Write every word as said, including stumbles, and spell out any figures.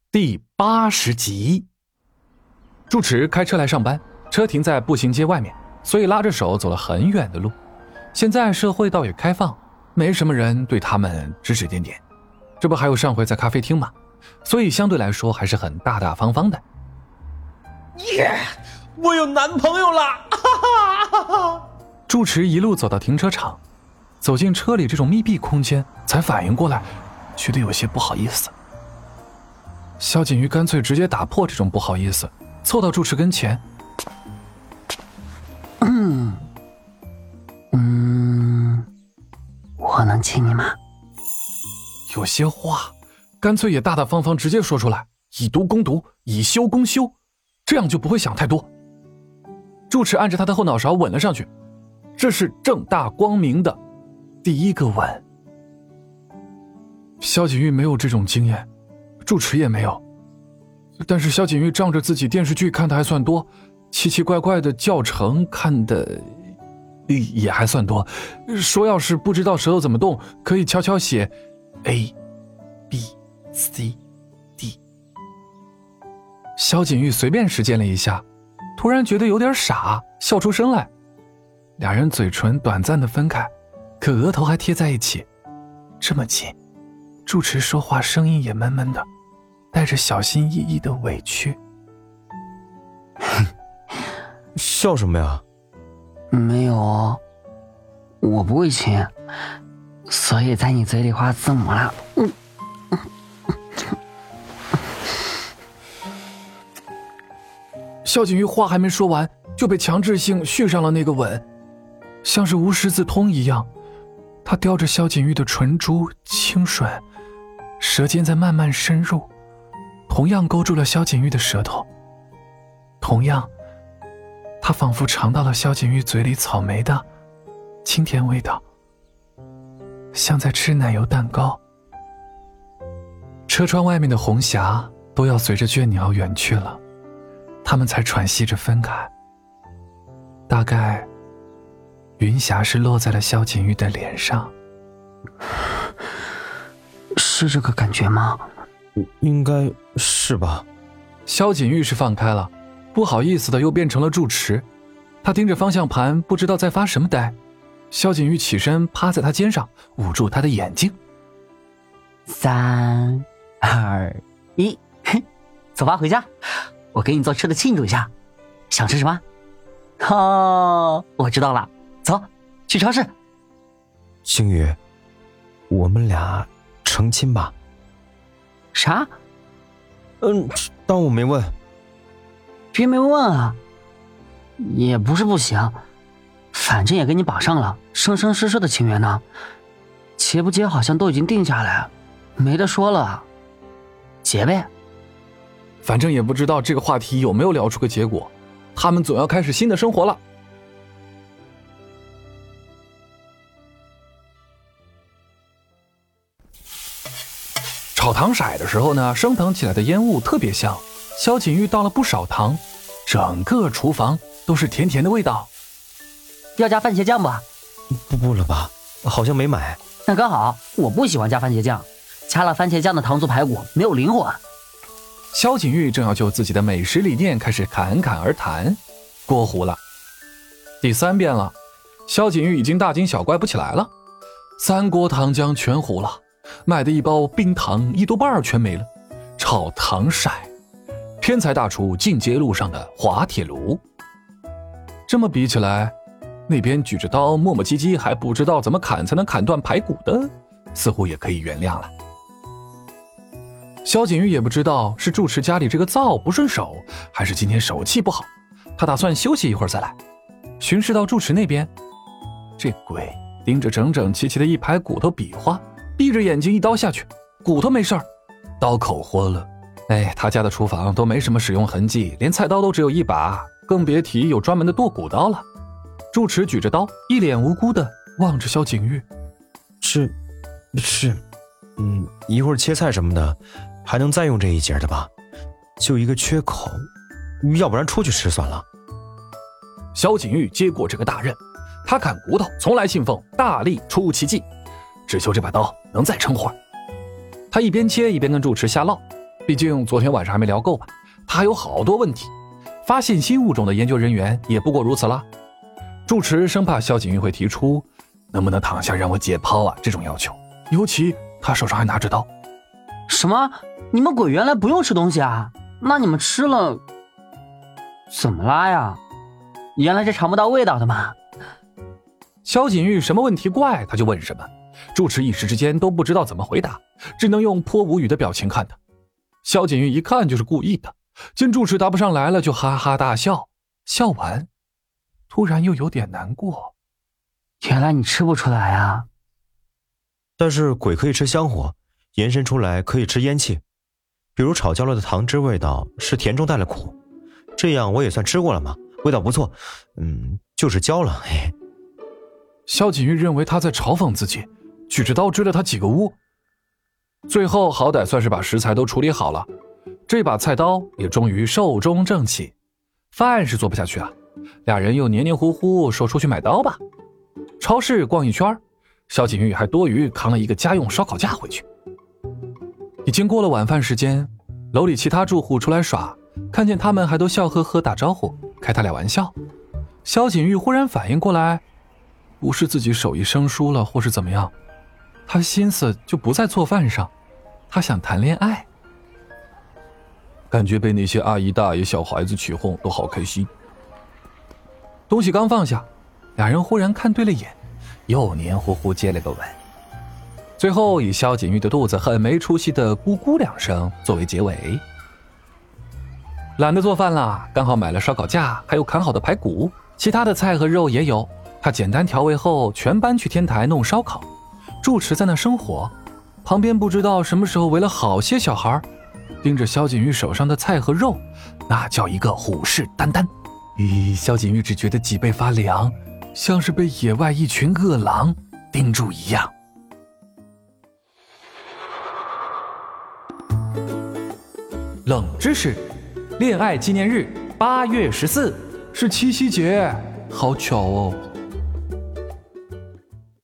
第八十集。住持开车来上班，车停在步行街外面，所以拉着手走了很远的路。现在社会倒也开放，没什么人对他们指指点点，这不还有上回在咖啡厅吗？所以相对来说还是很大大方方的。 耶、yeah, 我有男朋友了！哈哈哈哈。 住持一路走到停车场，走进车里这种密闭空间，才反应过来，觉得有些不好意思。萧景瑜干脆直接打破这种不好意思，凑到住持跟前。 嗯嗯，我能亲你吗？ 有些话干脆也大大方方直接说出来，以毒攻毒，以修攻修，这样就不会想太多。住持按着他的后脑勺吻了上去，这是正大光明的第一个吻。萧景瑜没有这种经验，住持也没有，但是萧景瑜仗着自己电视剧看的还算多，奇奇怪怪的教程看的也还算多，说要是不知道舌头怎么动，可以悄悄写 A B C D。 萧景瑜随便实践了一下，突然觉得有点傻，笑出声来。两人嘴唇短暂的分开，可额头还贴在一起，这么近。住持说话声音也闷闷的，带着小心翼翼的委屈。 笑什么呀？ 没有，我不会亲，所以在你嘴里画字母了。嗯萧景瑜话还没说完，就被强制性续上了那个吻，像是无师自通一样。他叼着萧景瑜的唇珠轻吮，舌尖在慢慢深入，同样勾住了萧景瑜的舌头。同样，他仿佛尝到了萧景瑜嘴里草莓的清甜味道，像在吃奶油蛋糕。车窗外面的红霞都要随着倦鸟远去了，他们才喘息着分开。大概云霞是落在了萧景瑜的脸上。 是这个感觉吗？ 应该是吧。 萧景瑜是放开了，不好意思的又变成了住持。他盯着方向盘，不知道在发什么呆。萧景瑜起身趴在他肩上，捂住他的眼睛。 三二一，走吧，回家，我给你做吃的庆祝一下。想吃什么？哦，我知道了，走，去超市。 星宇，我们俩成亲吧。 啥？ 嗯，当我没问。 别没问啊。也不是不行，反正也给你绑上了生生世世的情缘呢。结不结好像都已经定下来，没得说了，结呗。 反正也不知道这个话题有没有聊出个结果，他们总要开始新的生活了。炒糖色的时候呢，升腾起来的烟雾特别香，萧景瑜倒了不少糖，整个厨房都是甜甜的味道。 要加番茄酱吧？ 不不了吧，好像没买。 那刚好，我不喜欢加番茄酱，加了番茄酱的糖醋排骨没有灵魂。 萧景瑜正要就自己的美食理念开始侃侃而谈，过糊了。第三遍了，萧景瑜已经大惊小怪不起来了，三锅糖浆全糊了，买的一包冰糖一多半全没了。炒糖色，天才大厨进阶路上的滑铁卢。这么比起来，那边举着刀磨磨唧唧还不知道怎么砍才能砍断排骨的，似乎也可以原谅了。萧景瑜也不知道是住持家里这个灶不顺手，还是今天手气不好，他打算休息一会儿再来。巡视到住持那边，这鬼盯着整整齐齐的一排骨头比划，闭着眼睛一刀下去，骨头没事儿，刀口豁了。哎，他家的厨房都没什么使用痕迹，连菜刀都只有一把，更别提有专门的剁骨刀了。住持举着刀，一脸无辜的望着萧景瑜。 是是嗯，一会儿切菜什么的还能再用这一节的吧，就一个缺口，要不然出去吃算了。 萧景瑜接过这个大任，他砍骨头从来信奉大力出奇迹，只求这把刀能再撑会儿。他一边切一边跟住持瞎唠， 毕竟昨天晚上还没聊够吧，他还有好多问题。发现新物种的研究人员也不过如此啦。住持生怕萧景玉会提出能不能躺下让我解剖啊这种要求，尤其他手上还拿着刀。 什么？你们鬼原来不用吃东西啊？那你们吃了怎么啦呀？原来是尝不到味道的嘛。 萧景玉什么问题怪他就问什么，住持一时之间都不知道怎么回答，只能用颇无语的表情看他。萧景玉一看就是故意的，见住持答不上来了就哈哈大笑，笑完突然又有点难过。 原来你吃不出来啊。 但是鬼可以吃香火，延伸出来可以吃烟气，比如炒焦了的糖汁味道是甜中带了苦，这样我也算吃过了嘛，味道不错，嗯，就是焦了。嘿。 萧景玉认为他在嘲讽自己，举着刀追了他几个屋。最后好歹算是把食材都处理好了，这把菜刀也终于寿终正寝。饭是做不下去啊，俩人又黏黏糊糊说出去买刀吧。超市逛一圈，萧景玉还多余扛了一个家用烧烤架回去。已经过了晚饭时间，楼里其他住户出来耍，看见他们还都笑呵呵打招呼，开他俩玩笑。萧景玉忽然反应过来，不是自己手艺生疏了或是怎么样，他心思就不在做饭上，他想谈恋爱。感觉被那些阿姨大爷小孩子起哄都好开心。东西刚放下，俩人忽然看对了眼，又黏糊糊接了个吻，最后以萧景玉的肚子很没出息的咕咕两声作为结尾。懒得做饭了，刚好买了烧烤架还有砍好的排骨，其他的菜和肉也有，他简单调味后全搬去天台弄烧烤。住持在那生火，旁边不知道什么时候围了好些小孩，盯着萧景玉手上的菜和肉，那叫一个虎视眈眈。咦，萧景玉只觉得脊背发凉，像是被野外一群饿狼盯住一样。冷知识：恋爱纪念日八月十四是七夕节，好巧哦。